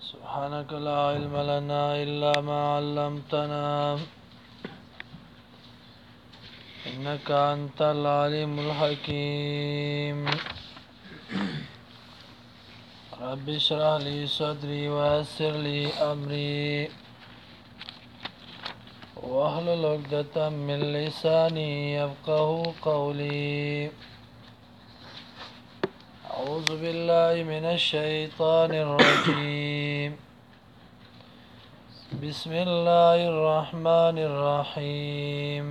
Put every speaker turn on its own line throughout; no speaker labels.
سبحانك لا علم لنا إلا ما علمتنا إنك أنت العليم الحكيم رب اشرح لي صدري ويسر لي أمري واحلل عقدة من لساني يفقه قولي أعوذ بالله من الشيطان الرجيم بسم الله الرحمن الرحيم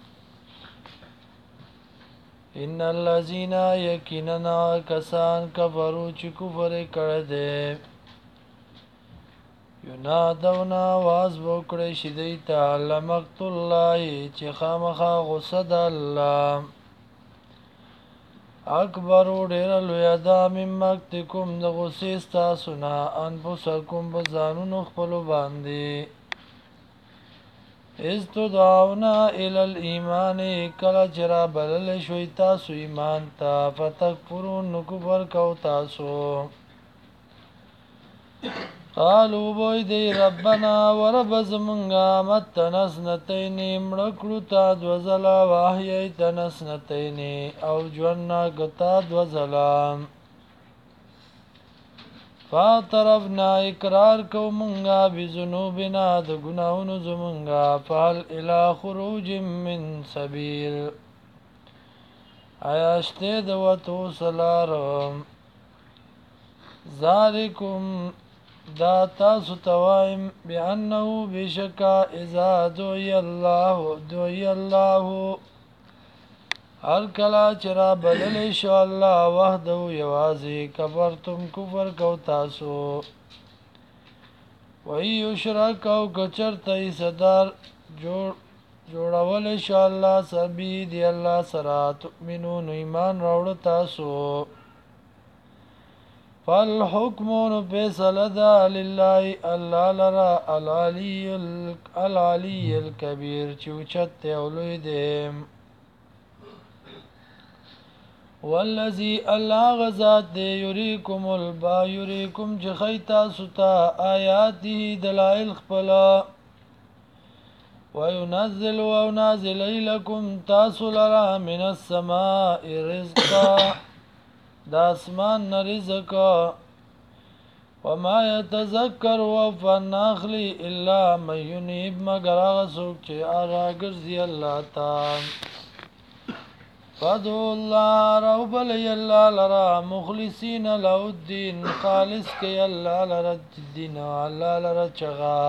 إن الذين يقيننا كسان كفروا چه کفر کرده ينادون آواز وکړي شدیتا لمقت الله چې خامخا غصد الله اکبر ډیر لوی دا من مقتکم د غصې ستاسو نه انفسکم بزانونو خپل باندې از تدعونا الى الايمان کله چرا بلل شوي تاسو ایمان ته فتکفرون کفر کو تاسو قالوا بوي دی ربنا ورب زمنگا متنا سنتين مړکړو تا دوزلا واحیتنا سنتين او جونا غتا دوزلا فاعترفنا اقرار کو منگا بذنوبنا د گناہوں زمنگا فهل الى خروج من سبيل آیاشته د وتو سلارم ذالکم دا تاسو توایم بانه بشکا اذا دعي الله هر کلا چرا بلل شو الله وحده یوازی کفرتم کفر کو تاسو وی یشرک او کچرته صدر جوړول شو الله سبی دی الله سره تؤمنون ایمان راوړ تاسو فالحكم فیصله لله الله لرا العلی الکبیر چوچت اولوی دیم والذي الله غزاد دی یریکم جخیتا ستا آیاته دلائل خپل وينزل ونازل لكم تاسو لرا من السماء رزقا دا اسمان رزق وما يتذكر وفناخلي الا من ينيب مگر غسوک چې آغا ګرځي الله تعالی فدعو الله رب الله لرا مخلصين له الدين خالص كي الله لرا الدين الله لرا چغا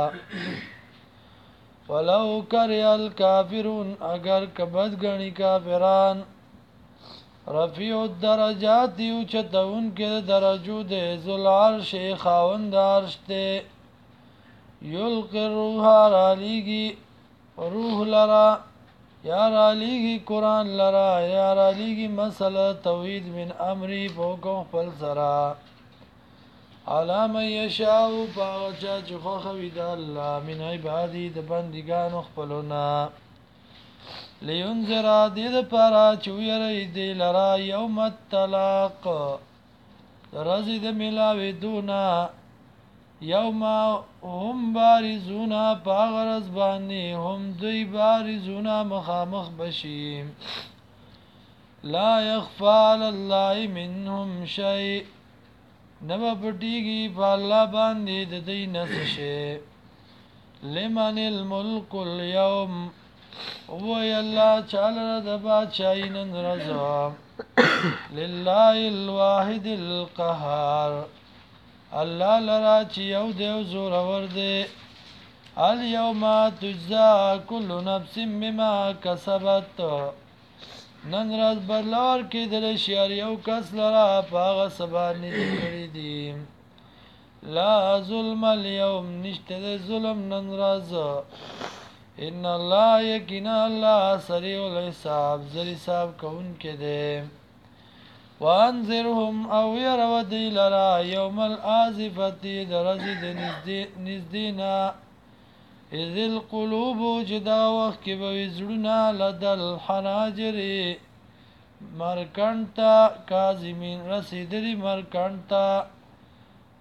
ولو كره الكافرون اگر کبد غني کافران رفیع الدرجات یو چتون کې درجو دے ذل عرش خاوند عرش ته یلقي الروح علیگی روح لرا یا علیگی قرآن لرا یا علیگی مسئلہ توحید من امری بوکم خپل سرا علام یشاو پاوچا چخو خوید اللہ من عبادی د بندگان خپلونا لینذر دید پارا چویری دی لرا یوم الطلاق رزید ملاوی دونا یوم هم بارزونا پاغرز بانی هم دوی بارزونا مخامخ بشیم لا یخفا لاللہ منهم شیء نبا پٹیگی پا اللہ باندی دی نسشے لمن الملک اليوم وی اللہ چالر دبا چاینن رضا للہ الواحد القہار اللہ لرا چیو دیو زور ورده اليوم تجزا کل نفس بما کسبت نن رز برلار کی دل شیار یو کس لرا پاغ سبانی دکڑی دیم لا ظلم اليوم نشتد ظلم نن رز ان الله یقینا الله سریع الحساب زری حساب کون کے دے وانذرهم او يروا دی لرا یوم الآزفتی درزی نزدینا اذ القلوب جدا وقت کی بوزرنا لدل حناجری مرکنتا کازمین رسیدری مرکنتا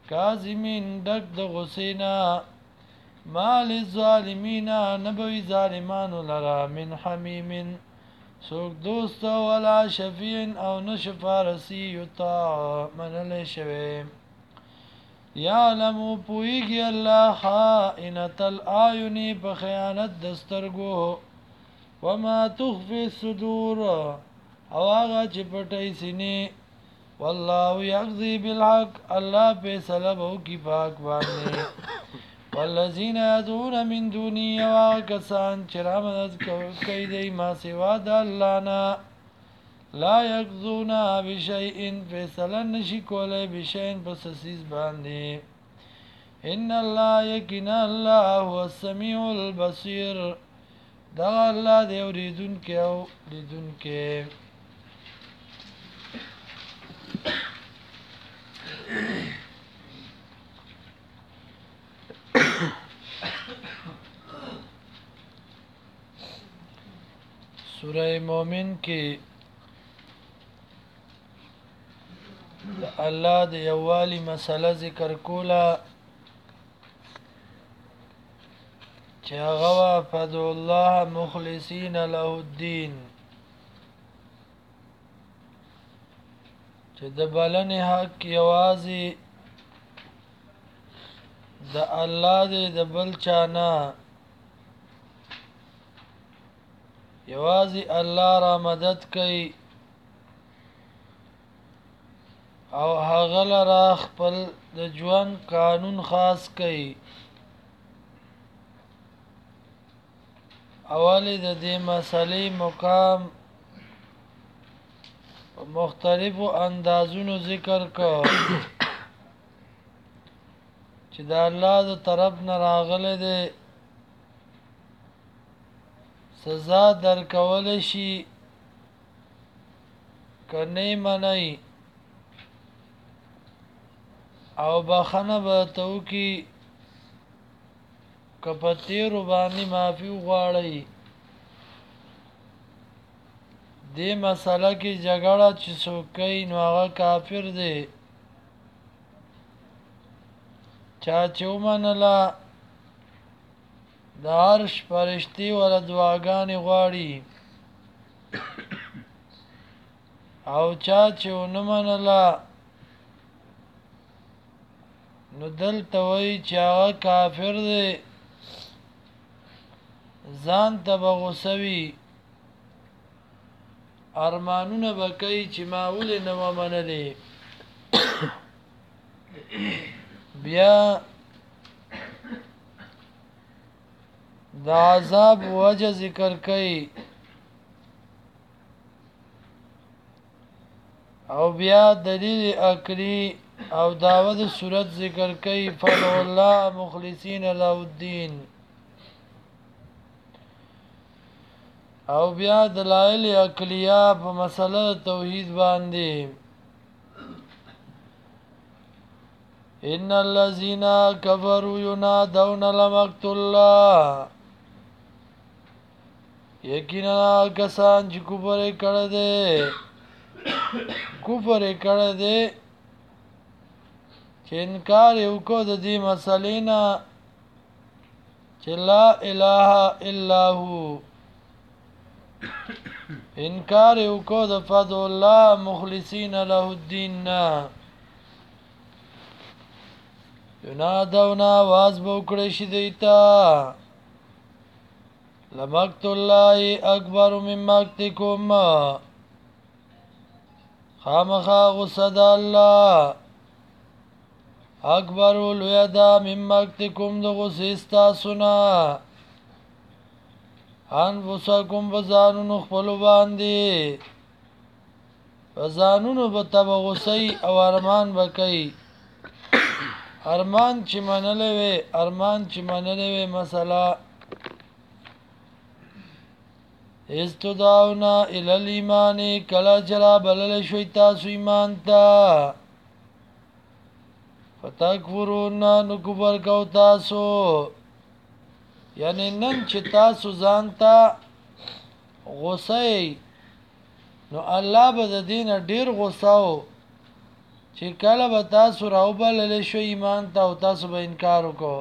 کاظمین ډک د غسینا مال الظالمین نبوی ظالمانو لرا من حمیم سوک دوست ولا شفیع او نشفارسی یطاع منل شوی یعلمو پویگی اللہ خائنت الآیون په خیانت دسترگو وما تخفی الصدور او آغا چی پٹی سینی والله یقضی بالحق اللہ فیصله بو کی پاک باندې والذین یدعون من دونی او کسان چې را مدد کوي دی ما سوا د الله نه لا یقضون بشیء فیصله نشي کولای بشیء پس سیز باندې ان الله یقینا الله هو السمیع البصیر دا الله دی اوریدونکي او لیدونکي سورہ مومن کې د الله د یووالي مسله ذکر کوله چې هغه فدعوا الله مخلصین له الدین چې د بلنې حق یوازې د الله دی د بل چانه یوازې الله را مدد کوي او هغه لرا خپل د ژوند قانون خاص کوي اولی د دې مسلې مقام مختلفو اندازونو ذکر کو چې د الله د طرف نه راغلی دی سزا درکول شي کنه منای او بخنه به تو کی کپتیر باندې معافي غواړي دې مسله کې جګړه چې څوک نو هغه کافر دی چا چې ومنله د عرش فرشتي ولا دعاګانې غواړي او چا چې ونه منله نو دلته وایي چې هغه کافر دی ځان ته به غوسه وي ارمانونه به کوي چې ما ولې نه ومنلې بیا د عذاب وجه ذکر کوي او بیا دلیل عقلی او داود صورت ذکر کوي فدعوا الله مخلصین له الدین او بیا دلائل عقلیه په مسله توحید باندې ان الذين كفروا ينادون لمقت الله یقینا کسان چې کفر کړه دې چې انکار وکړ د دې مسلې نه چې لا اله الا هو انکار وکړ د فضل الله مخلصین له الدین ینادونا واز بوکړی شي دیتا لمقت الله اکبر من مقتکم خامخا غصد الله اکبر الویدا من مقتکم د غصستا سنا انفسکم بزانون خپلو باندې بزانونو بتب غصی او ارمان بکی ارمان چې منلې وي مثلا استدعونا الى الايمان کلا چرا بلل شوی تاسو ایمان تا فتکفرون نو کفر کو تاسو یعنی نن چې تاسو ځانتا غصه نو الله به د دین ډیر غصاو چې کله به تاسو راوبللی شو ایمان ته او تاسو به انکار وکړو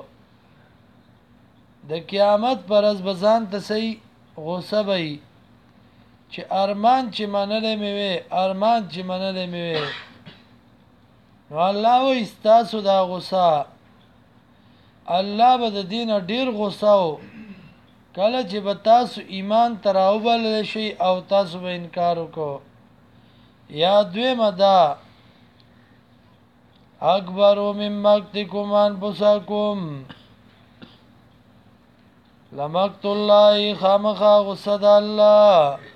د قیامت پر ورځ به ځان ته صحیح غوسه به وي چې ارمان چې منلی مې وی ارمان چې منلی مې وی نو الله وایي ستاسو دا غوسه الله به د دې نه ډېر غوسه و کله چې به تاسو ایمان ته راوبللی شئ او تاسو به انکار وکړو یا دویمه دا اکبر من مقتکم انفسکم لمقت الله خامخا غصه د الله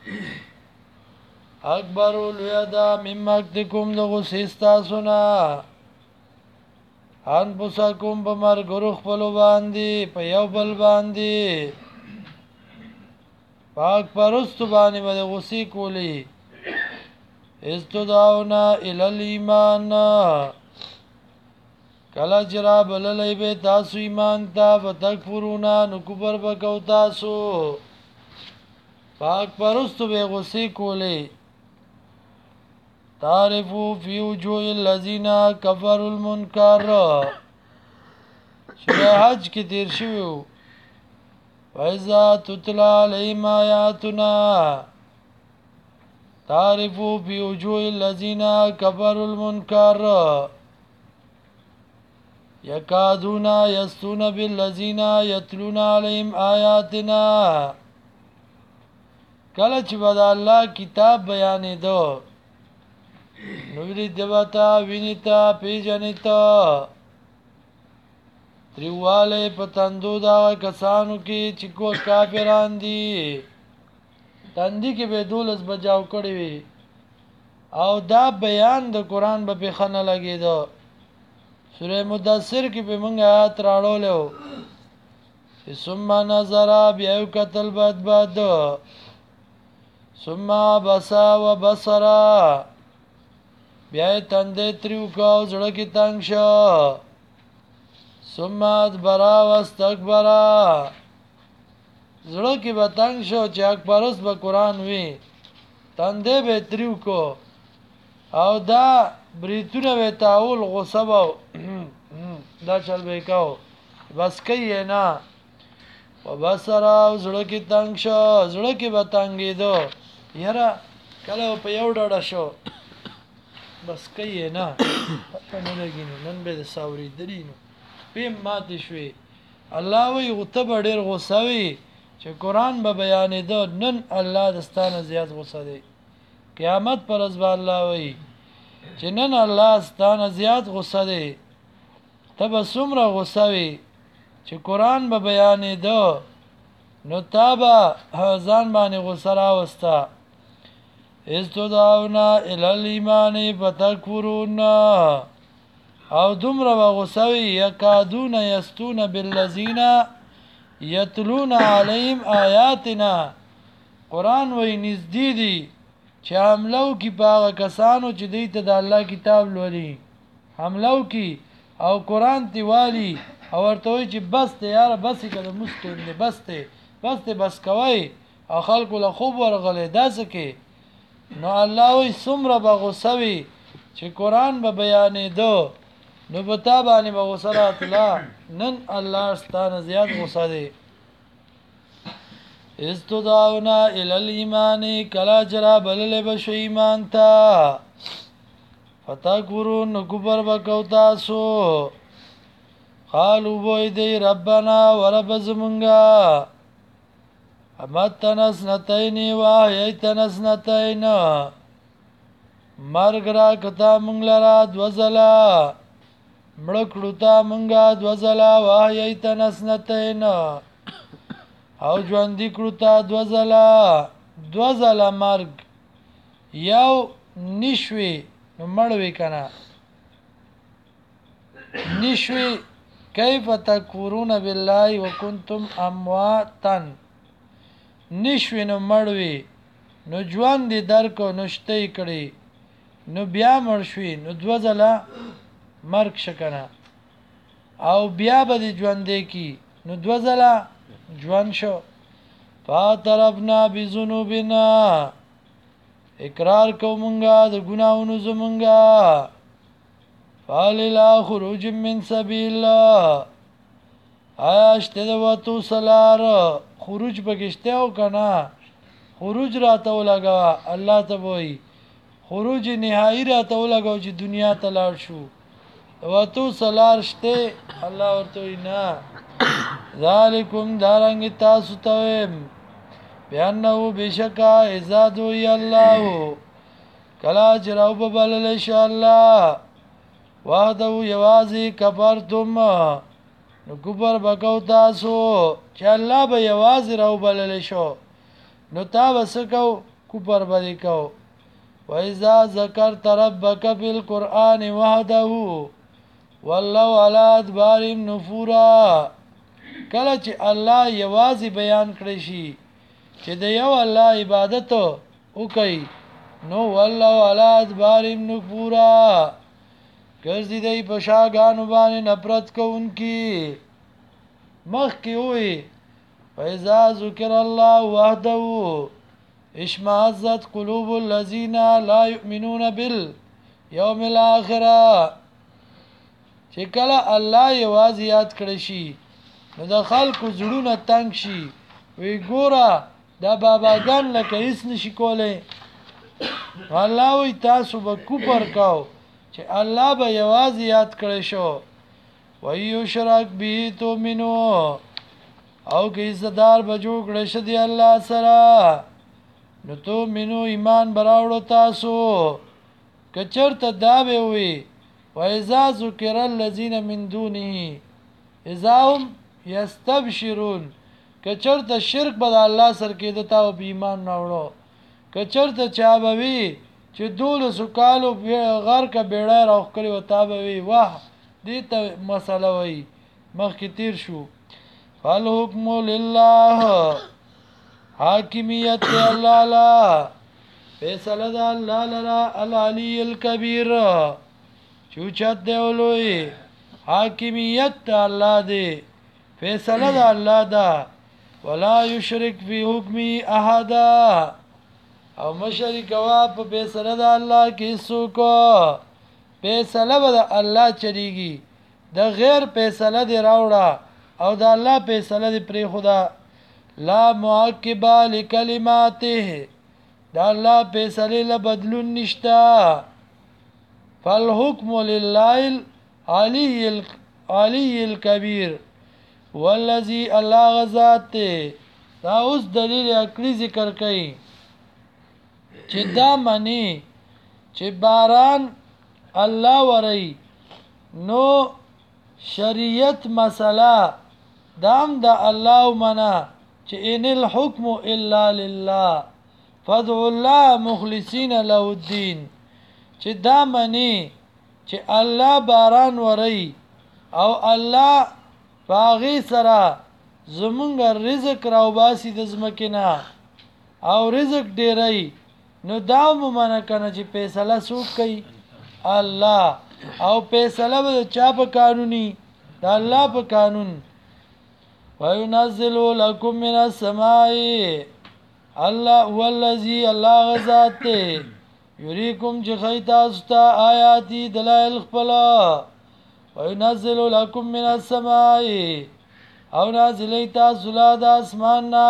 اکبر الویدا من مقتکم د غصې ستاسو نه انفسکم په مرګرو خپلو باندې په یو بل باندې پاک پرستو باندې به د غصې کولی استدعونا الی الایمان کله چې را بللی به تاسو ایمان ته فتکفرونا نو کفر به کو تاسو پاک پرستو به غصې کولی تعرفو فی وجوه الذین کفروا المنکر سوره حج کې تیر شوی و وَإِذَا تُتْلَى عَلَيْهِمْ آیاتنا تعرفو فی وجوه الذین کفروا المنکر یکادون یستون بالذین یتلون علیهم آیاتنا کله چې به د الله کتاب بیانې دو نو ویلی دیوتا وینی تا پیجنی تا تریواله پتندو دا کسانو کې چې کو کافران دي تندی کې به دولس بجاو کړی وي او دا بیان د قران به خنه لګیدو سوره مدثر کې به مونږه آیات راړولو ثم نظر بیا قتل بعد ثم بصا وبصر بیا تندې تریو کو زړه کې تنگ شو ثم ادبر واستكبر زړه کې به تنگ شو چې اکبرس به قران وی تندې به تریو کو او دا بریتونه به تاول غصه دا چل به کاو بس کوي نه وبصر زړه کې تنگ شو زړه کې به تنګې دو یاره کله په یو ډډه شو بس کوي نه پته نه لګي نن به د ساوري درینو پیم ماته شوي الله وی غته به ډېر غوسه وي چې قران به بیانې دو نن الله دستانه زیات غوسه دی قیامت پر ورځ به الله وی چې نن الله ستانه زیات غوسه دی ته به څومره غوسه وي چې قران به بیانې دو نو تا به ځان باندې غوسه راوسته استدعونا الی الایمان فتکفرون او دومره به غوسه وي یکادون یستون بالذین یتلون علیهم آیاتنا قران وی نږدې دي چې حملو کی باغ کسانو چې دوی ته د الله کتاب لولي حملو کی او قران تیوالی او ورته وی چې بس ته یار بس کده مسکین دی بس کوي او خلکو له خوب ورغلې داسې کې نو الله وی څومره به غوسه وي چې قران به بیانې دو نو بتا باندې به غوسه راتله نن الله ستانه زیات غوسه دی استدعونا الی الایمان کلا جرا بلل بشو ایمان تا فتکفرون کفر بکو تاسو قالو بوی دی ربنا ورب زمونگا امتنا سنتینی واحییتنا سنتین مرگ را کتا مونگ لرا دوزلا مړکړو تا مونږه دوزلا واحییتنا سنتین او ژوندې کړو تا دوزلا مرګ یو نشوي نو مړوي کنه نشوي کیف تکفرون بالله وکنتم امواتا نشوي نو مړوي نو ژوند درکو نشته کړي نو بیا مړ شوي نو دوزلا مرګ شکنه او بیا به ژوندې کی نو دوزلا ژوند شو فاعترفنا بذنوبنا اقرار کومنګا د ګناونو زمونږه فالله خروج من سبیل آیا شته د وتو سلار خروج بگشته او کنا خروج راته ولګا الله ته وای خروج نهایی راته ولګاو چې دنیا ته لاړ شو وتو سلار شته الله ورته نه ذالکم دارنګ تاسو ته بیانو بشکا ازادو ی الله کلا چراو ببلل ان الله وعده یوازی کفرتم نو کفر بکو تاسو چې الله به یوازې راو بلل شو نو تا وسکو کفر باندې کو وإذا ذكرت ربك في القرآن وحده والله على ادبارهم نفورا کله چې الله یوازې بیان کړی شي چې د یو الله عبادت وکړي نو والله على ادبارهم نفورا ګرځي دی په شاګانو باندې نفرت کوونکی مخ کې وي فإذا ذكر الله وحده اشمئزت قلوب الذين لا يؤمنون باليوم الآخرة چې کله الله یوازې یاد کړی شي نو د خلکو زړونه تنګ شي وی ګوره دا باباګان لکه هیڅ نشي کولی الله وی تاسو به کوپر کاو چې الله به یوازې یاد کړی شو وایو شرک به تؤمنو او کې صدر بجو کړی شه دی الله سره نو تو منو ایمان براوړو تاسو کچرته دا به وي وایذا ذکر الذین من دونه اذا هم یستبشرون کچرته شرک به الله سره کې دتا او ایمان راوړو کچرته چا به وي چې دول سکالو غر کا بیړه راخ کړی وتا به وي واه دې ته مسله وي مخکې تیر شو فالحکم لله حاکمیت الله لا فیصله د الله لرا العلی الکبیر چوچت دی ولوی حاکمیت الله دی فیصله د الله دا ولا یشرک فی حکمی احد او مشرک وا په فیصله د الله کې څوک فیصله به د الله چریږي د غیر فیصله دی راوړه او د الله فیصله دی پری خدا لا معقب لکلماته دا الله فیصله له بدلون نشتا فالحكم لله العلی الکبیر والذي الله غزات دا اوس دلیل عقلی ذکر کړي چې دا معنی چې باران الله وري نو شریعت مسله دام دا الله منا چې ان الحكم الا لله فادعوا الله مخلصین له الدين چې دا معنی چې الله باران وري او الله باغی سره زمونږ رزق راو باسي د زمکینا او رزق ډیرای نو دا مونږ کنه چې فیصله څوک کوي الله او فیصله به چا په قانوني دا الله په قانون وينزل لكم من السماء الله هو الذي الله غزات يريكم جخيتا استا آياتي دلائل خپل وينزل لكم من السماء او نازلیتا سلاد اسمان نا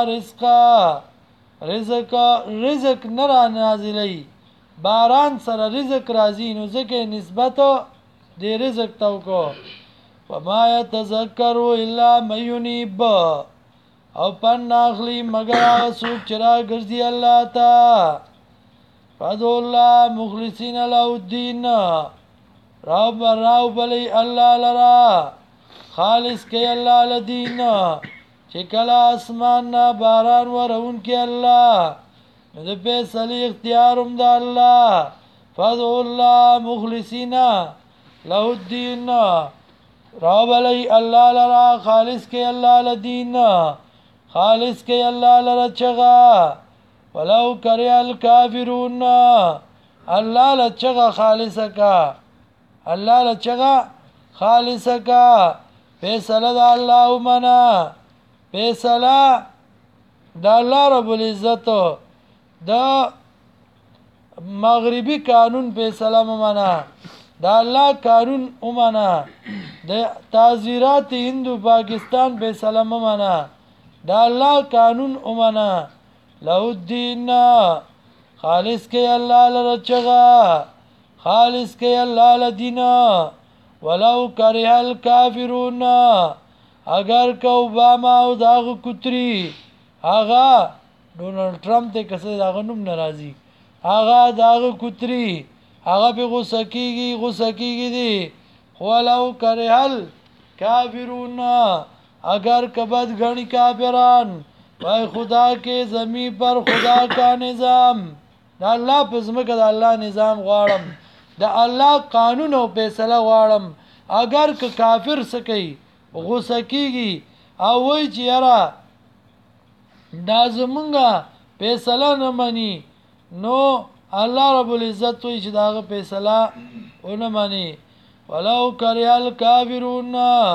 رزق نرا نازلی باران سره رزق راځي نو ځکه نسبت دی رزق تو کو وما يتذكر الا من ينيب او پن ناخلی مگر هغه څوک چې راګرځي الله ته فادعوا الله مخلصین له الدين راو بلی الله لرا خالص کې الله لدین چې کله اسمان نه باران ورون کې الله نو د فیصله اختیاروم د الله فادعوا الله مخلصین له الدين راو بلی الله لرا خالص کې الله لدین خالص کې الله لرا چغا ولو کرے الکافرون الله لچغا خالصکا الله لچغا خالصکا فیصله د الله ومنا فیصله د الله رب العزت د مغربي قانون فیصله ومنا دا الله قانون ومنه د تعزیرات هندو پاکستان به سلام ومنه دا الله قانون ومنه له الدین خالص کې الله لرچغه خالص کې الله لدینا ولو کرہ الکافرون اگر کو اوباما او داغه کوتری آغا ډونلډ ټرمپ ته کسه داغه نوم ناراضي آغا داغه کوتری هغه به غوسه کیږي دي ولو کرہ الکافرون اگر کبد غنی کافران وای خدا کے زمین پر خدا کا نظام دا الله په زمکه دا الله نظام غواړم دا الله قانون او فیصله غواړم اگر که کافر سکی غوسه کیږي او وای چې یاره دا زمونږه فیصله نه مني نو الله رب العزت وای چې داغه فیصله ونه مني ولو کرہ الکافرون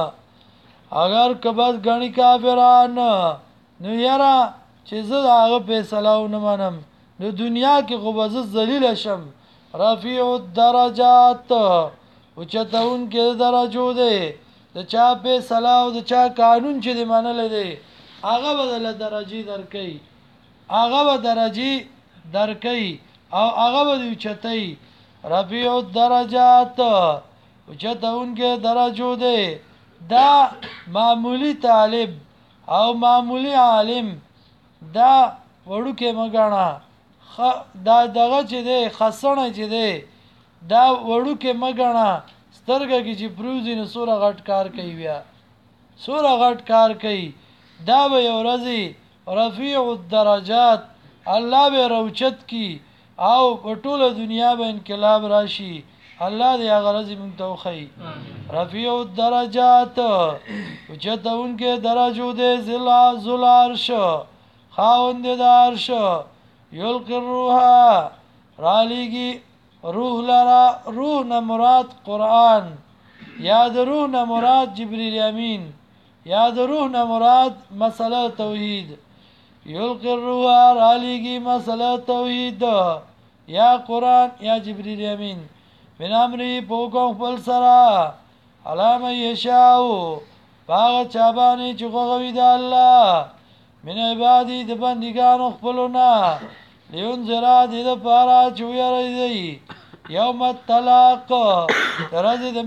اگر کبد غنی کافران نو یاره چې زه داغه فیصله ونه منم نو دنیا کې خو به زه ذلیل شم رفیع الدرجات اوچتون کې درجو دی د چا فیصله او د چا قانون چې دی منلی دی هغه به دله درجې درکوي هغه به درجې درکوي او هغه به د اوچتوي رفیع الدرجات اوچتون کې درجو دی دا معمولی طالب او معمولی عالم دا وړوکې مګاڼه دا دغه چې دی خسنه چې دی دا وړوکې مګاڼه سترګه کې چې پروزي نو سوره غټ کار کوي بیا سوره غټ کار کوي دا به یو ورځې رفیع الدرجات الله به روچت کی او په ټوله دنیا به انقلاب راشي الله دې هغه ورځې مونږ ته وښیي رفیع الدرجات اوچتون کې درجو دې ذل عرش خاوند د عرش یلقی الروح رالیگی روح لرا روح نه مراد قرآن یا د روح نه مراد جبریل امین یا د روح نه مراد مسله توحید یلقی الروح رالیگی مسله توحید یا قرآن یا جبریل امین من امری پوکم خپل سره علامه یشاو باغ چابانی چې خوغوی د الله من عبادی د بندگانو خپلونه لینذرا دې د پاره چویری دی یوم الطلاق ترځ د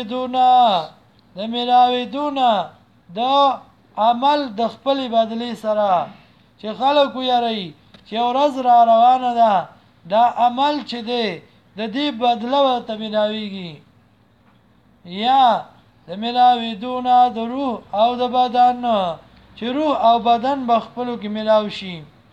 ملاویدونه د عمل د خپل بدلی سره چې خلکو یری چې ورځ را روانه ده دا عمل چې دی د دې بدله ته ملاویږي یا د ملاویدونه د روح او د بدن چې روح او بدن بخپلو کې ملاو شي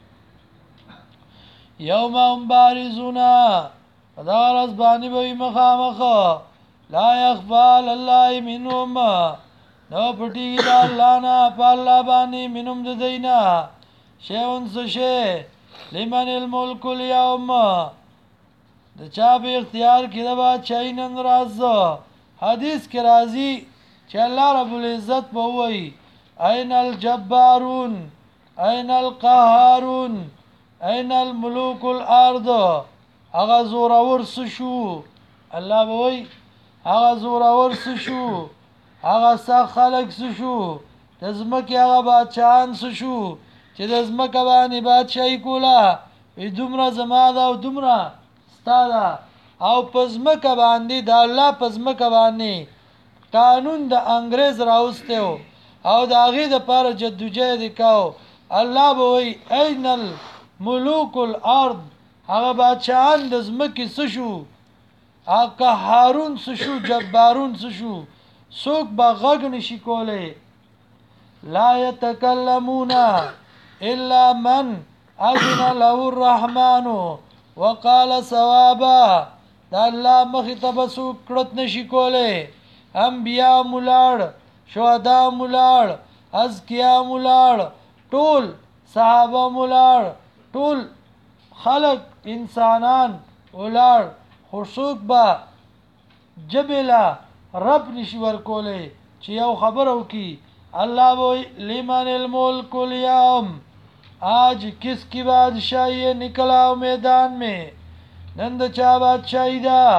یوم هم بارزونا دا ورځ باندې به مخامخ لا یخفا الله منهم نو پټیږي د الله نه په الله باندې منهم د دینا شیون سشه لمن الملک اليوم د چا به اختیار کې د بادشاہي نن راز حدیث کې راځي چې الله رب العزت به وایي این الجبارون این القهارون این الملوک الارض هغه زورور شو الله به وایي هغه زورور شو هغه سخت خلق شو د ځمکې هغه بادشاهان شو چې د ځمکه باندې بادشاہي کوله وي دومره زما ده او دومره ستا ده او په ځمکه باندې د الله په ځمکه باندې قانون د انګریز راوستی او د هغې دپاره جدوجهد یې کو الله به وایي این الملوک الارض هغه بادشاهان د ځمکې څه شو هغه قهارون څه شو جبارون څه شو څوک به غږ نشي کولی لا یتکلمون الا من اذن له الرحمن وقال صوابا دا الله مخې ته به څوک کړت نشي کولی انبیا ملاړ شهدا ملاړ ازکیا ملاړ ټول صحابه ملاړ ټول خلق انسانان ولاړ خو څوک به جبله رب نشي ورکولی چې یو خبر وکړي اللہ بوئی لیمن الملک اليوم آج کس کی بادشاہی نکلاو میدان میں نند چا بادشاہی دا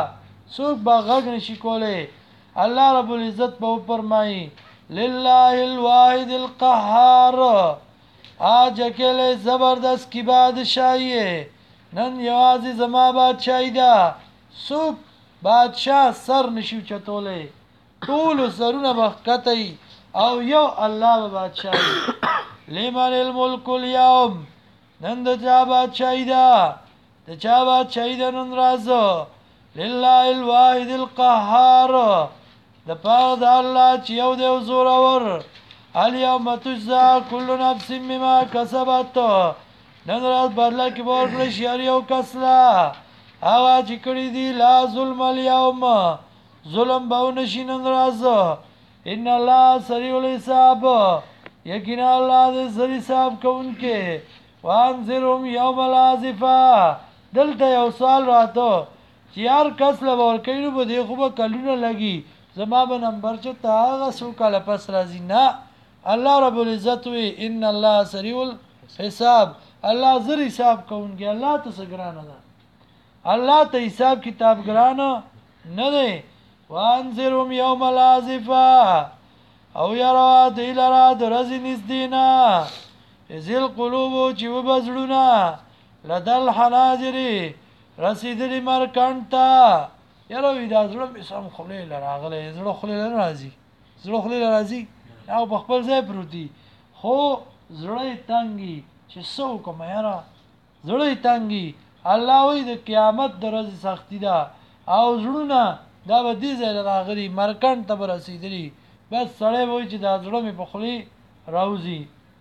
څوک به غږ نشي کولی الله رب العزت به فرمایي لله الواحد القهار آج اکیلے زبردست کی بادشاہی ہے نن یوازې زما بادشاہی ده څوک بادشاہ سر نشي چتولی ټول سرونه بخکتی او یو الله به بادشاہ لمن الملک اليوم نن د چا بادشاہی ده د چا بادشاہی ده نن راځه لله الواحد القهار د پاره د الله چې یو دی زورور الیوم تجزا کل نفس مما کسبت نن راز بدله کې ورکړی شي هر یو کس له هغه چې کړي دي لا ظلم الیوم ظلم به ونشي نن راز ان الله سریع الحساب یقینا الله دې زر حساب کوونکی وانذرهم یوم العاصفه دلته یو سوال راته چې هر کس له ورکوي نو به دې خو به کلونه لګي زما به نمبر چې ته هغه څو کاله پس راځي نه الله رب العزت وی ان الله سریع الحساب الله زر حساب کوونکی الله ته څه ګرانه ده الله ته حساب کتاب ګرانه نه دی وانذرهم یوم العاصفه او یرا دی لرا درځي نږدېنا ازل قلوب چې وبزړونه لدل حناجر رسیدلی مرکانتا یاره وی دا زړه مې سم خولې لراغله زړه خولې راځي زړه خولې راځي او په خپل ځای پروتي خو زړه تنګي چې څو کوم یاره زړه تنګي الله وی د قیامت درځي سختی ده او زړونه دا به دې ځای راغلي مرکان ته رسیدلی بس سړی وای چې دا زړه مې په خولې راوځي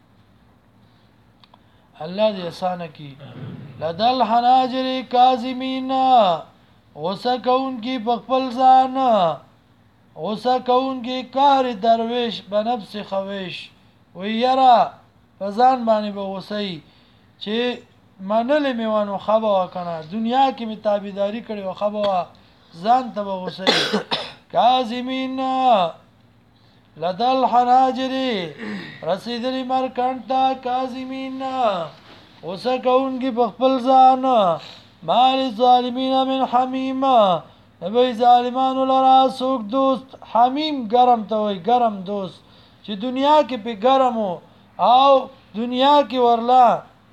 الله دې آسانه کی لدل حناجر کاظمین غصه کون کی بخپل ځان غصه کون کی قهر درویش بنفس خویش وی یرا فزان باندې به غصه چې منل می وانه خبا وکنه دنیا کې می تابعداري کړي او خبا ځان ته به غصه کاظمین لدل حناجر رسیدلی مرکانتا کاظمین غصه کون کی بخپل ځان مال ظالمین من حمیم نبی ظالمانو لرا سوک دوست حمیم گرم ته وای گرم دوست چې دنیا کې په ګرمو او دنیا کې ورلا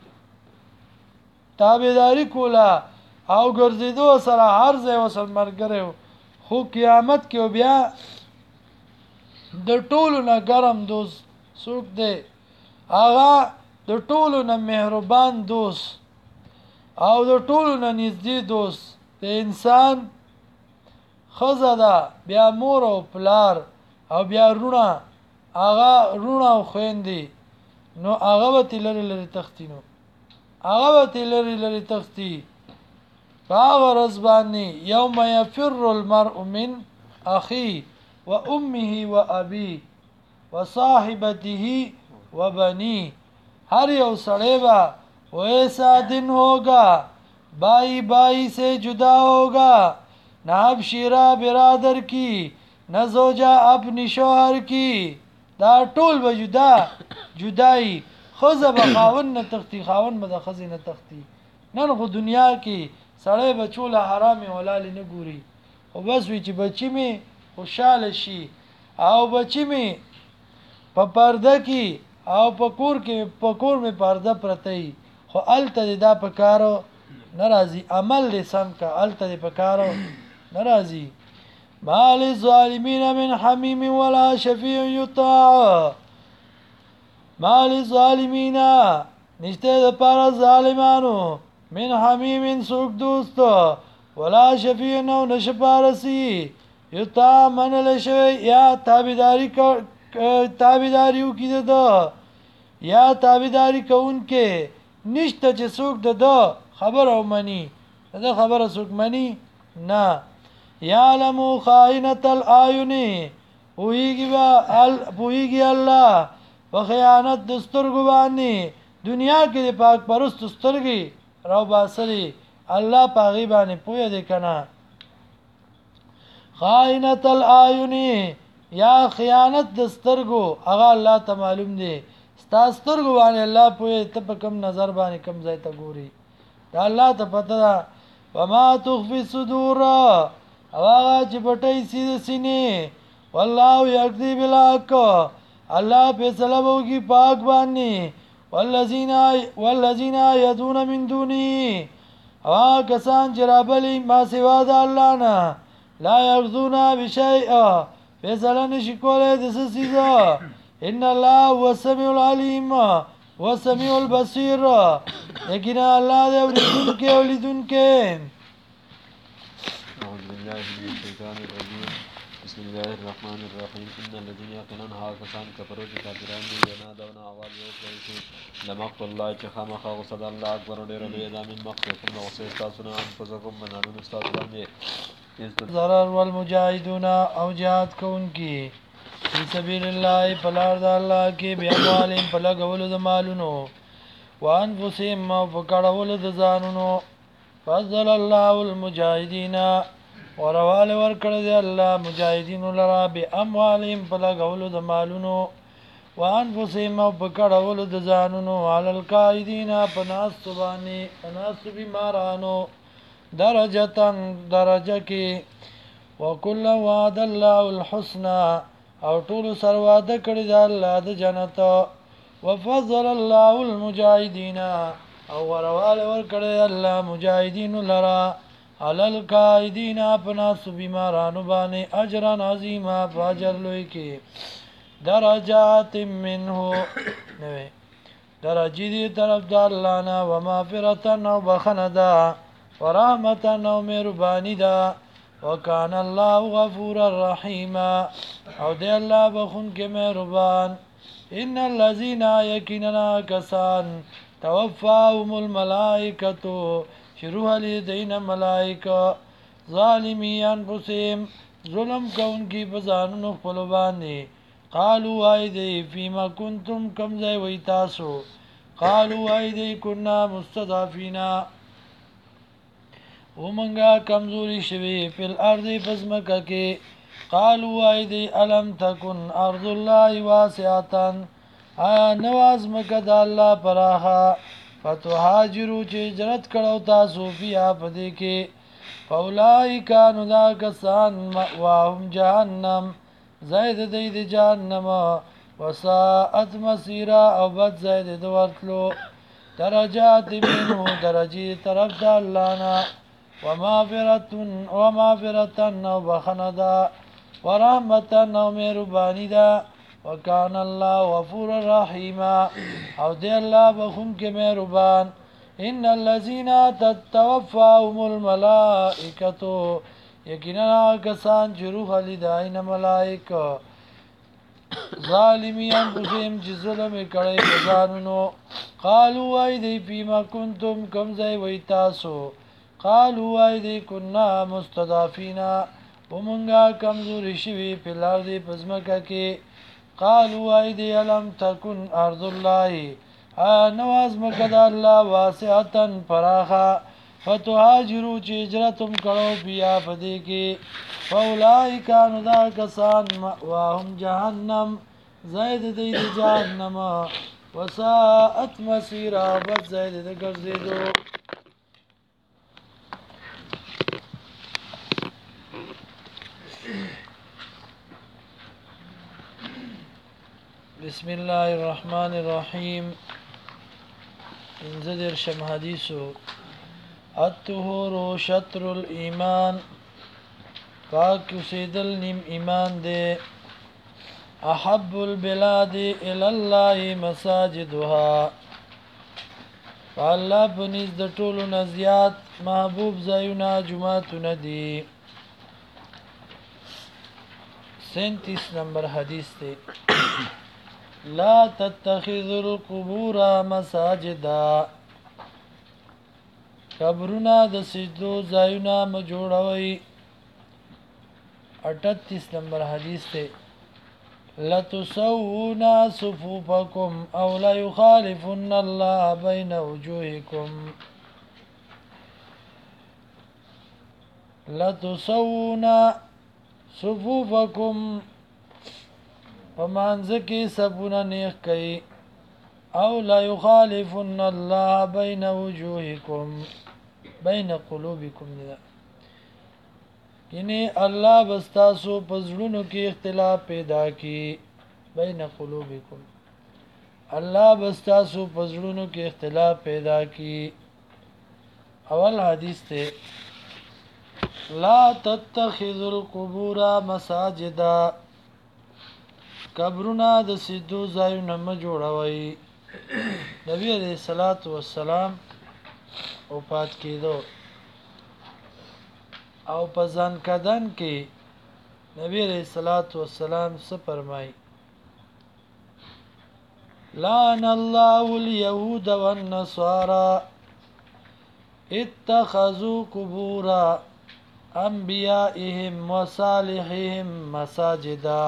تابعداري کولا او ګرځیدو سره هر ځای وسل مرګره خو قیامت کې بیا د ټولو نه ګرم دوست سوک دی هغه د ټولو نه مهربان دوست او د ټولو نه نږدې دوست د انسان ښځه ده بیا مور او پلار او بیا رونه هغه رونه او خویندې نو هغه به تې لرې لرې تښتي نو هغه به تې لرې لرې تښتي په هغه ورځ باندې یوم یفر المرء من اخیه و امه و ابیه و صاحبته و بنیه هر یو سړی به ویسا دن ہوگا بائی بائی سے جدا ہوگا نہ اب شیرہ برادر کی نہ زوجہ اپنی شوہر کی دا ټول به جدائی خزه به خاون نه تختی خاون به د خزې نه تختی نن خو دنیا کې سړی به چوله حرامې ولالې نه ګوري خو بس وي چې بچی مې خوشحاله شي او بچی مې په پرده کې او په کور مې پرده پرته خو الته دا په کارو ناراضي عمل دې سم کا الته دې په کارو ناراضي مال الظالمین من حمیم ولا شفیع یطاع مال الظالمین نشته د پاره ظالمانو من حمیم سوک دوست ولا شفیع نو نشپارسی یطاع من لشوی یا تابعداریو کیده ده یا تابعداری کوونکې نشته چې څوک د خبر او منی د خبره څوک منی نه یعلم خائنۃ الاعین پویږي الله په خیانت د سترګو باندې دنیا کې د پاک پرست سترګې راو باسري الله پاغي باندې پوی دی کنه خائنۃ الاعین یا خیانت د سترګو هغه الله ته معلوم دی سترګو باندې الله پوهه ته په کم نظر باندې کم ځای ته ګوري دا الله ته پته ده وما تخفي الصدور او هغه چې پټی سي د سینې والله یقضي بالحق الله فیصله وکړي پاک باندې والذین یدعون من دونه او هغه کسان چې رابلي ما سوا د الله نه لا یغزون بشیء فیصله نشي کولی د څه څیز ان الله هو السمیع العلیم هو السمیع البصیر یقینا الله دی اوریدونکی او لیدونکی.
أعوذ بالله من الشيطان الرجيم بسم الله الرحمن الرحيم إن الذين يقينون هاكسان كفروا كافرون ينادون آواز وكريشي لمقت الله خامخا غصد الله أكبر ودير بيدا من مقتكم وغصي استاسنا أنفسكم من علم استاسنا
ضرر والمجاهدون او جهاد کونکي فی سبیل الله پلار د الله کې بیا مالین په لګولو د مالونو وانفسهم او په کړولو د ځانونو فضل الله المجاهدین ورواله ورکړه دی الله مجاهدین لرا باموالهم په لګولو د مالونو وانفسهم او په کړولو د ځانونو علی القائدین په ناس باندې ناس بیمارانو درجتن درجه کې وکل وعد الله الحسنى او ټول سر وعده کړی دی الله د جنت وفضل الله المجاهدین او ورواله ورکړی الله مجاهدین لرا علی القائدین پناس بیمارانو باندې اجر عظیما فاجر لوی کې درجات منه نوې درجه دي طرف د الله نه و مغفرتا او بخنه ده ورحمتا او مهربانی ده وکان الله غفور الرحیم او دی الله بخون کې مهربان. ان الذين يكننا كسان توفاهم الملائكه شروع لدينا ملائکه ظالمی انفسهم ظلم کوونکی بزانونو خپل باندې قالوا ايدي فيما كنتم كم ځای وای تاسو قالوا ايدي كنا مستضعفين ومنګه کمزوري شوي په الارض پزمکه کې قالوا ايدي الم تكن ارض الله واسعه نواز مکه د الله پراخه فتهاجروا چې هجرت کړو تاسو بیا پدې کې فاولائک انو دا کسان مأواهم جهنم زید د جهنم وساءت مصيرا او بد زید د ورتلو درجات منه درجه طرف د الله نه ومغفرة او بخندا ورحمتا او مهربانی ده وکان الله غفور رحیم او دی الله بخون کې مهربان. ان الذين تتوفاهم الملائکه یقینا کسان چې روح لیداین ملائکه ظالمی انفسهم چې ظلم کړی ځانونو قالوا ايدي فيما كنتم كم ځای وای تاسو قالوا ايدي كنا مستضعفين ومنګه کمزوري شوي په لار دی پزماکه کې قالوا ايدي لم تكن ارض الله نواز مکد الله واسعه فراخه فتهاجروا چې هجرتم کړو بیا پدې کې فاولائک انو دا کسان مأواهم جهنم زید د جهنم وساءت مصيرا بد زید د ګرځېدو. بسم الله الرحمن الرحیم. انزدر شم حدیثو الطهور شطر الایمان پاک سیدل نیم ایمان دے احب البلاد الى الله مساجدها فالله پنیز د ټولو نه زیات محبوب ځایونه جمعتونه دي. 37 نمبر حدیث ته لا تتخذوا القبور مساجدا قبرونه د سجدو ځایونه م جوړوي. 38 نمبر حدیث ته لا تسوون صفوفكم او لا يخالفن الله بين وجوهكم لا تسوون صفوفكم پمانځ کې سبونه نیخ کوي او لا يخالفن الله بين وجوهكم بين قلوبكم یعنی الله بستاسو پزړونو کې اختلاف پیدا کی بین قلوبکم الله بستاسو پزړونو کې اختلاف پیدا کی اول حدیث ته لا تتخذوا القبور مساجدا قبرونه د سیدو ځایونه م جوړوي نبی علیہ الصلوۃ والسلام او پات کېدو او په ځان کدن کې نبی علیہ الصلوۃ والسلام څه فرمای لعن الله اليهود والنصارى اتخذوا قبور انبیائهم وصالحهم مساجدا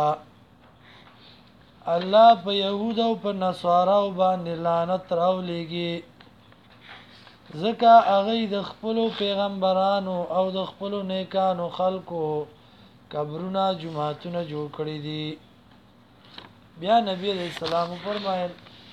الله په يهود او په نصارا باندې لعنت راولېږي ځکه هغه د خپل پیغمبرانو او د خپل نیکانو خلکو قبرونه جمعهتونه جوړ کړی دي بیا نبی علیہ السلام فرمایل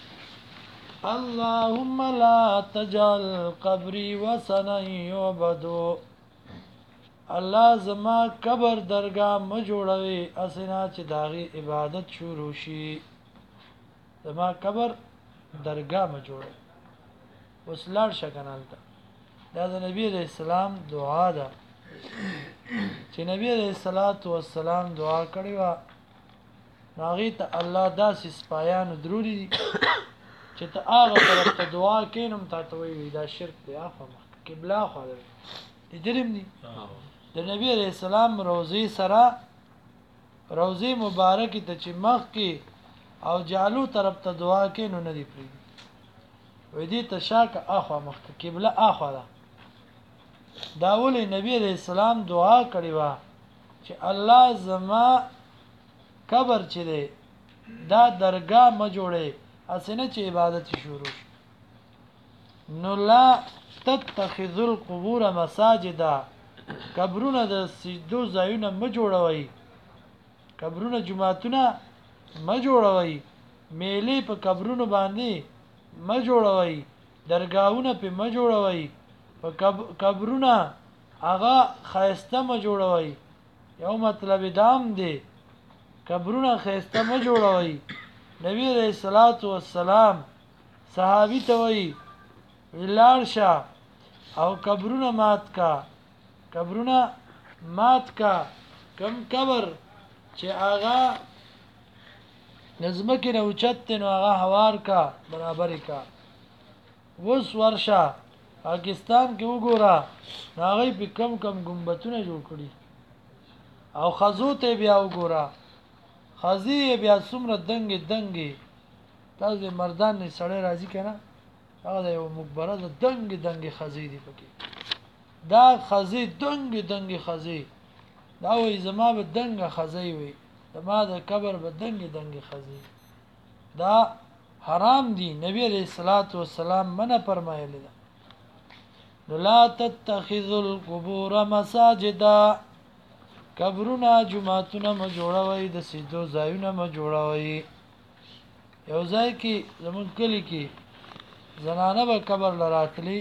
اللهم لا تجعل قبري وثنا يعبد الله زما قبر درگاه م جوړوي اسنه چې داغي عبادت شروع شي زما قبر درگاه م جوړوي وسلار شکنالته دا د نبی علیہ السلام دعا ده چې نبی علیہ الصلوۃ والسلام دعا کړې و هغه ته الله داسې سپایان ضروري دي چې ته هغه طرف ته دعا کینم ته وی دا شرک دی افهم قبله خو دې دریم دي د نبی علیہ السلام روزي سره روزي مبارک ته چې مخ کې او جالو طرف ته دعا کینو نه دی پری وې دې ته شاک اخوا مخ کې قبله اخوا ده دا ولې نبی علیہ السلام دعا کړې و چې الله زما قبر چې دی دا درگاه م جوړې اسنه چې عبادت شروع نو لا تتخذوا القبور مساجدا قبرونه د سجدو ځایونه م جوړوي قبرونه جمعهتونه م جوړوي میلې په قبرونو باندې م جوړوي درگاهونه په م جوړوي په قبرونه هغه خایسته م جوړوي یو مطلب دام دی قبرونه خایسته م جوړوي نبی علیہ الصلوۃ والسلام صحابي ته وی ولارشا او قبرونه مات کا قبرونه مات کا کم قبر چې هغه نظمکه نه اوچت نو هغه هوار کا برابر کا وس ورشا پاکستان کې وګوره هغه په کم کم گنبدونه جوړ کړي او خزو ته بیا وګوره خزی بیا څومره دنګي تاسو مردان نه سړی راځي کنه هغه یو مقبره د دنګي خزی دی پکې دا خزی دنګي خزی دا وې زما به دنګه خزی وي زما د قبر به دنګي خزی دا حرام دي نبی علیہ الصلوۃ والسلام منع فرمایلی دا لا تتخذوا القبور مساجدا قبرونه جمعهتونه م جوړوي د سجدو ځایونه م جوړوي یو ځای کې زمون کلی کې زنانه به قبر لراتلی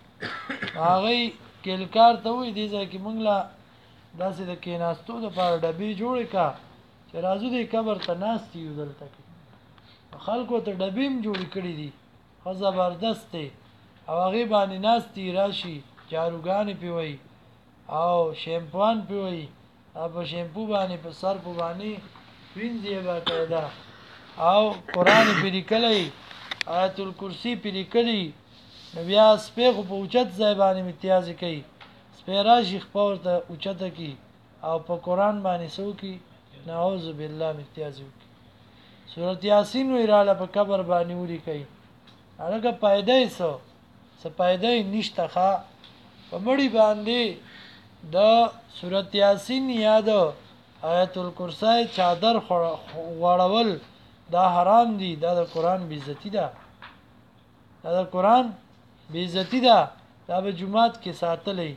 هغه کلکار ته وې دي ځکه مونږ لا داسې د کیناستو د پاره ډبې جوړې کا چې راځو دې قبر ته ناستي یو دلته کې خلکو ته ډبیم جوړ کړی دي خو زبردست دی او هغه باندې ناستي راشي جاروګان پیوي او شیمپوان پیوي او په شیمپو باندې په سر په باندې وینځي باقاعده او قران په لیکلای آیت الکرسی په لیکلای نبی اسپیغه په اوچت ځای باندې امتیاز کوي سپیرا شیخ پورته اوچته کی او په قران باندې سو کی نعوذ بالله امتیاز کوي سورۃ یاسین ویراله په قبر باندې ولي کوي هغه پایدې څه پایدې نشته ښا په مړی باندې د سورۃ یاسین یاد آیت الکرسی چادر غړول دا حرام دي دا د قران بی عزتی ده دا د قران بی عزتی ده دا به جمعات کې ساتلې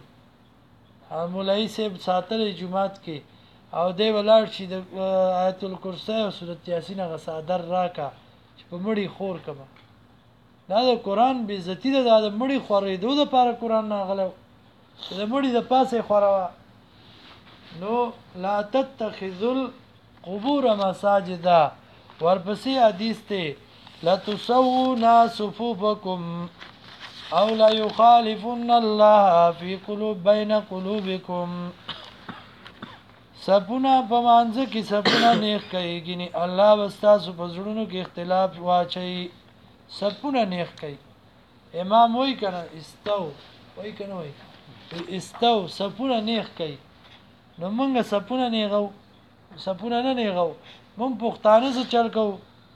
مولای صاحب ساتلې جمعات کې او دی ولر چې د آیت الکرسی او سورۃ یاسین غ صادر راکا چې په مړی خور کما دا د قران بی عزتی ده دا د مړی خورېدو د لپاره قران ناغلو د مړی د پاسه خوروا نو لا تتخذوا القبور مساجدا ورپسې حدیث ته لا تسووا صفوفكم او لا يخالفن الله في قلوب بين قلوبكم سپونه په مانځ کې سپونه نیخ کوي ګینه الله واستاسو په زړونو کې اختلاف واچي سپونه نیخ کوي امام وای کنه استو وای کنه وای استو سپونه نیخ کوي نو مونږ سپونه نیغو سپونه نه نیغو مونږ پښتانه څه چل کو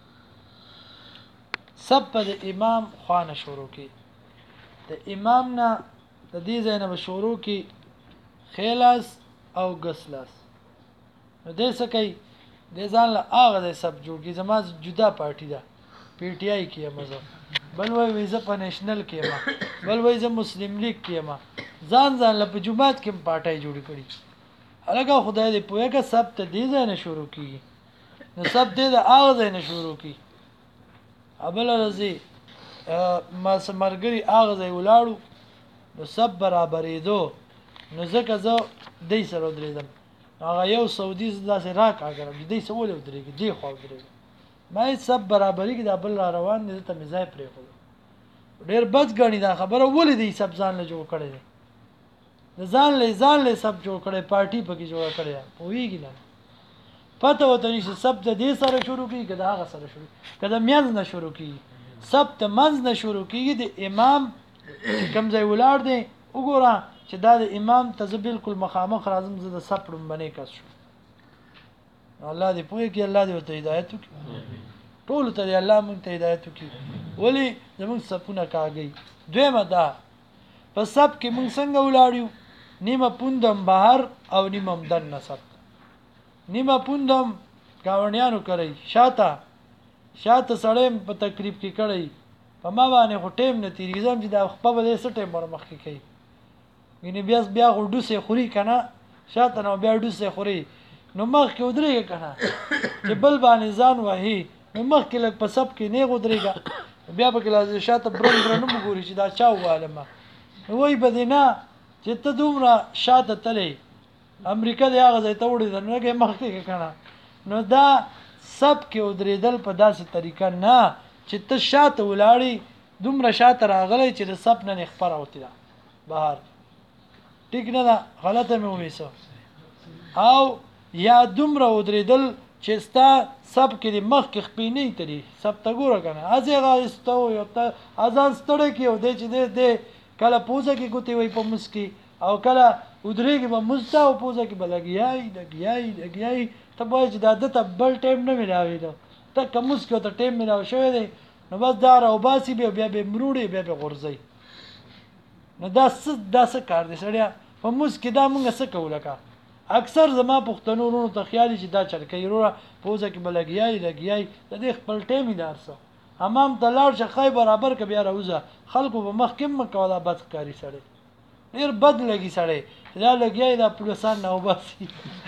سب په امام خوانه شروع کی د امام نه د دې زینب شروع کی خیلاس او غسلاس نو دې څه کوي د ځان له هغه د سب جوړي زما جدا پارټي ده پی ټی آی کې مزه بل وای زه په نېشنل کې ما بل وای زه مسلم لیگ کې ما ځان له په جمعات کې پارټي جوړی کړي هغه خدای دې پوهه سب ته دې ځای شروع کیږي نو سب دې د هغه ځای شروع کی ابل رضی ما سمرګری هغه ځای ولاړو نو سب برابرې دو نو ځکه زه دې سره درېدم هغه یو سعودي داسې راک اګرم دې سوال ودرېږي دې خو ودرېږي ما سب برابرۍ کې د بل روان دي ته مزای پرې خو ډېر بد غني دا خبره ولې دې سب ځان له جوړ کړي د ځان له سب جوړ کړي پارټي پکې جوړ کړي پوېږي نه پته وته نشي سب د دې سره شروع کیږي کدا هغه سره شروع کدا میانځ نه شروع کیږي سب ته منځ نه شروع کیږي د امام کم ځای ولار دی وګوره چې دا د امام ته بالکل مخامخ راځم زه د سپړم باندې کس شو الله دې پوهه کې الله دې ته هدایت وکړي ټول ته الله مونږ ته هدایت وکړي ولی زموږ سپونه کاږي دویمه دا په سب کې مونږ څنګه ولاړیو نیمه پوندم بهر او نیمه دن نسب نیمه پوندم گاونډیانو کوي شاته سړی په تقریب کې کړی په ما باندې خو ټیم نه تیریږم چې دا خپل به څه ټیم ورمخ کې کوي یني بیا غوډو سه خوري کنه شاته نو بیا ډو سه خوري نو مخ کې ودرېږي کنه چې بل باندې ځان وهي نو مخ کې لګ په سب کې نه ودرېږي بیا به کله شاته برن مګوري چې دا چا والمه وای بدینا چې ته دومره شاته تلې امریکا دی هغه ځای ته وړي نو کې مخ کې کنه نو دا سب کې ودرېدل په داسې طریقه نه چې ته شاته ولاړی دومره شاته راغلی چې د سب نه خبره وتی دا بهر ټیک نه ده غلطه مې وېسو او یا دومره ودرېدل چې ستا سب کې د مخ کې خپینې تری سب ته ګوره کنه ازه غاستو یو ته اذان ستړی کې و دې چې دې کله پوزه کې ګوتې وي په مسکی او کله ودرېږي په مستا او پوزه کې بلګیای ته وایي چې دا د بل ټیم نه ملاوي دا ته کومس کې ته ټیم ملاوي شوی دی نو بس دا او باسي بیا به مروړي بیا به غورځي نو دا څه کار دی سړیا په موس کې دا مونږ څه کوله کا اکثر زما پښتنو ورونو ته خیالي چې دا چل کوي وروره پوزه کې بلګیای د دې خپل ټیم دارسه امام تلار شخای برابر ک بیا راوځه خلکو په مخ کې مکواله بد کاری سړی ډیر بد لګي سړی دا لګیای دا پولیسان نه وباسي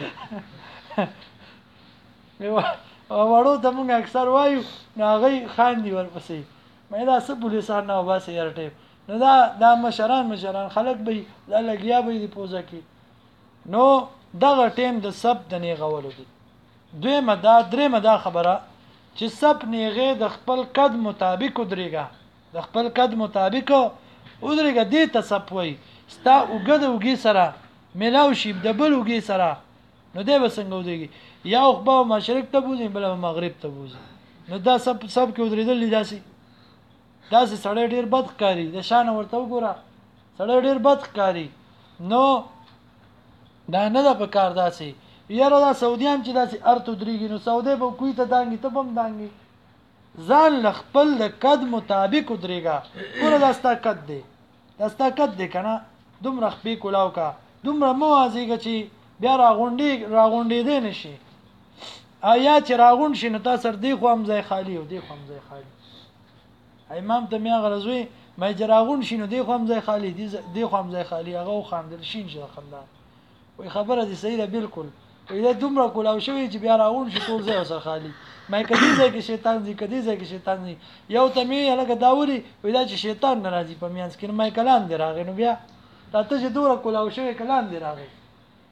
وړو ته مونږ اکثر وایو ناغي خان دی ورپسې مې دا څه پولیسان نه وباسي یار ټیم نو دا مشران خلک به دا لګیا به دی پوزه کې نو دغه ټیم د سب د نیغولو دي دویمه دا درېمه دا خبره چې سب نیغه د خپل قد مطابق ودرېګا د خپل قد مطابق ودرېګا دې ته سب وای ستا وګي سره ملاو شي د بل وګي سره نو دې وسنګ ودرېږي یا خو مشرق ته بوزي بل مغرب ته بوزي نو دا سب کې ودرېدل داسي سړی ډیر بد ښکاري د شان ورته وګوره سړی ډیر بد ښکاري نو دا نه ده په کار داسې یاره دا سعودیان چې داسې ارتو درېږي نو سعودي به کوی ته دانګي ته بم دانګي ځان خپل د قد مطابق درېګا ګوره دا ستا قد دی کنه دومره خپې کولاو کا دومره موازیږي چې بیا راغونډې دی نشي آیا چې راغونډ شي نو تا سر دی خو هم ځای خالی او دی خو هم ځای خالی امام ته میا غرضوي مې جراغون شینو دی خو هم ځای خالی دی خو هم ځای خالی هغه خاندل شین شه خندان وای خبره دي صحیح ده بالکل وای دا دومره کولاو شوی چې بیا راغون شي ټول ځای سره خالی مې کدي ځای کې شیطان دی یو ته مې هغه داوري وای دا چې شیطان ناراضي په میانس کې مې کلام دی راغی نو بیا ته چې دوره کولاو شوی کلام دی راغی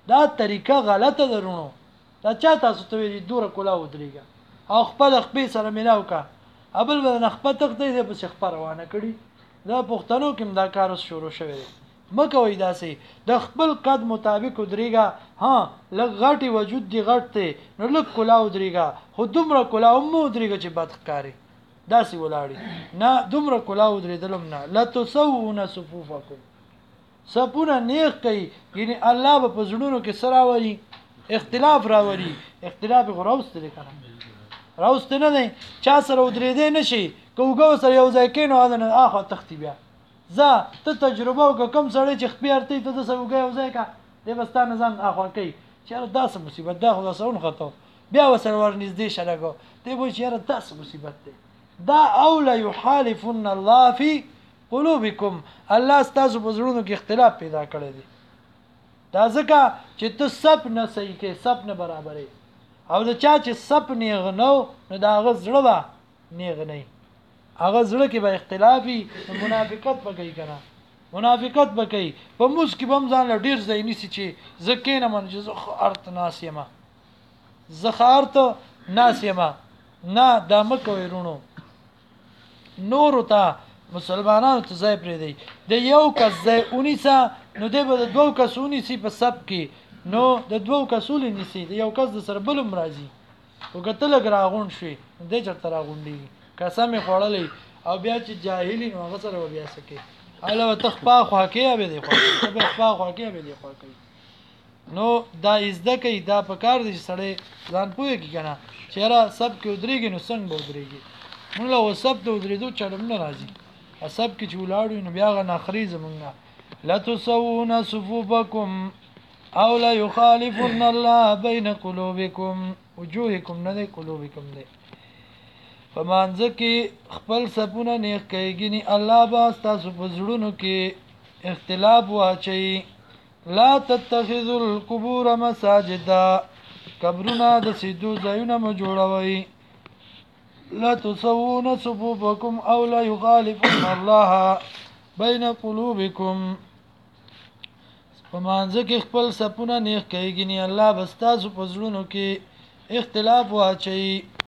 دا طریقه غلطه درونو دا چا تاسو ته ویلي دوره کولا ودرېږه او خپل خپې سره ملاو کا ابل به نخپه تختې دې په شخ روانه کړي دا پښتنو کې دا کار شروع شوی دی مکه وای داسې د خپل قد مطابق ودرېږه ها لږ غټي وجود دی غټ ته نو لږ کولا ودرېږه خو دومره کولا هم ودرېږه چې بد ښکاري داسې ولاړی نه دومره کولا ودرېدلم نه لا تسوون صفوفکم صفونه نیغ کوي یعنی الله به په زړونو کې سره راولي اختلاف راولي اختلاف غروست دی کنه راوست نه دی چا سره ودرېدې نشي کوګو سره یو ځای کینو اذن اخو تختی بیا زه ته تجربه وکم کم سړی چې خپيارتي ته د سوګي یو ځای کا د بستانه ځان اخو کوي چې داسه مصیبت دا خو سون خطو بیا وسره ورنږدې شلګو ته وای چې داسه مصیبت دی دا اولا يحالفن الله في قلوبكم الله ستاسو په زړونو کې اختلاف پیدا کړی دی دا ځکه چې ته سب نه صحیح کې سب نه برابرې او دا چا چې سب نه غنو نو دا غ زړه با نه غنی هغه زړه کې به اختلافي منافقت پکې کنه منافقت پکې په موږ کې بم ځان له ډیر ځای نسی چې زکه نه من جزو ارت ناسیما زخارت ناسیما نه د مکه ورونو نور ته مسلمانانو ته ځای پرې دی د یو کس ځای اونیسا نو د به د دوه کسونی سي په سب کې نو د دوه کسول نسی د یو کس د سر بلم راځي او کتل غراغون شي د چرته راغونډي قسم خوړلې او بیا چې جاهلی نو هغه سره بیا سکے اله تخپا خوا کې به دی خو به خپا خوا کې به دی خو کوي نو دا ازده کوي دا په کار دي سړی ځان پوهه کی کنه چیرې سب کې ودرېږي نو څنګه ودرېږي موږ له سب ته ودرېدو چلم نه راځي سب کې چولاړو نو بیا غ نخري زمونږه لا تسوون صفوفكم او لا يخالفن الله بين قلوبكم وجوهكم نه قلوبكم نه فمانځ کې خپل سپونه نیک کوي الله با تاسو په زړونو کې اختلاف واچي لا تتخذوا القبور مساجدا قبرونه د سیدو ځایونه مو جوړوي لا تسوون صفوفكم او لا يخالفن الله بين قلوبكم فمانځ کې خپل سپونه نیک کوي الله با تاسو په زړونو کې اختلاف واچي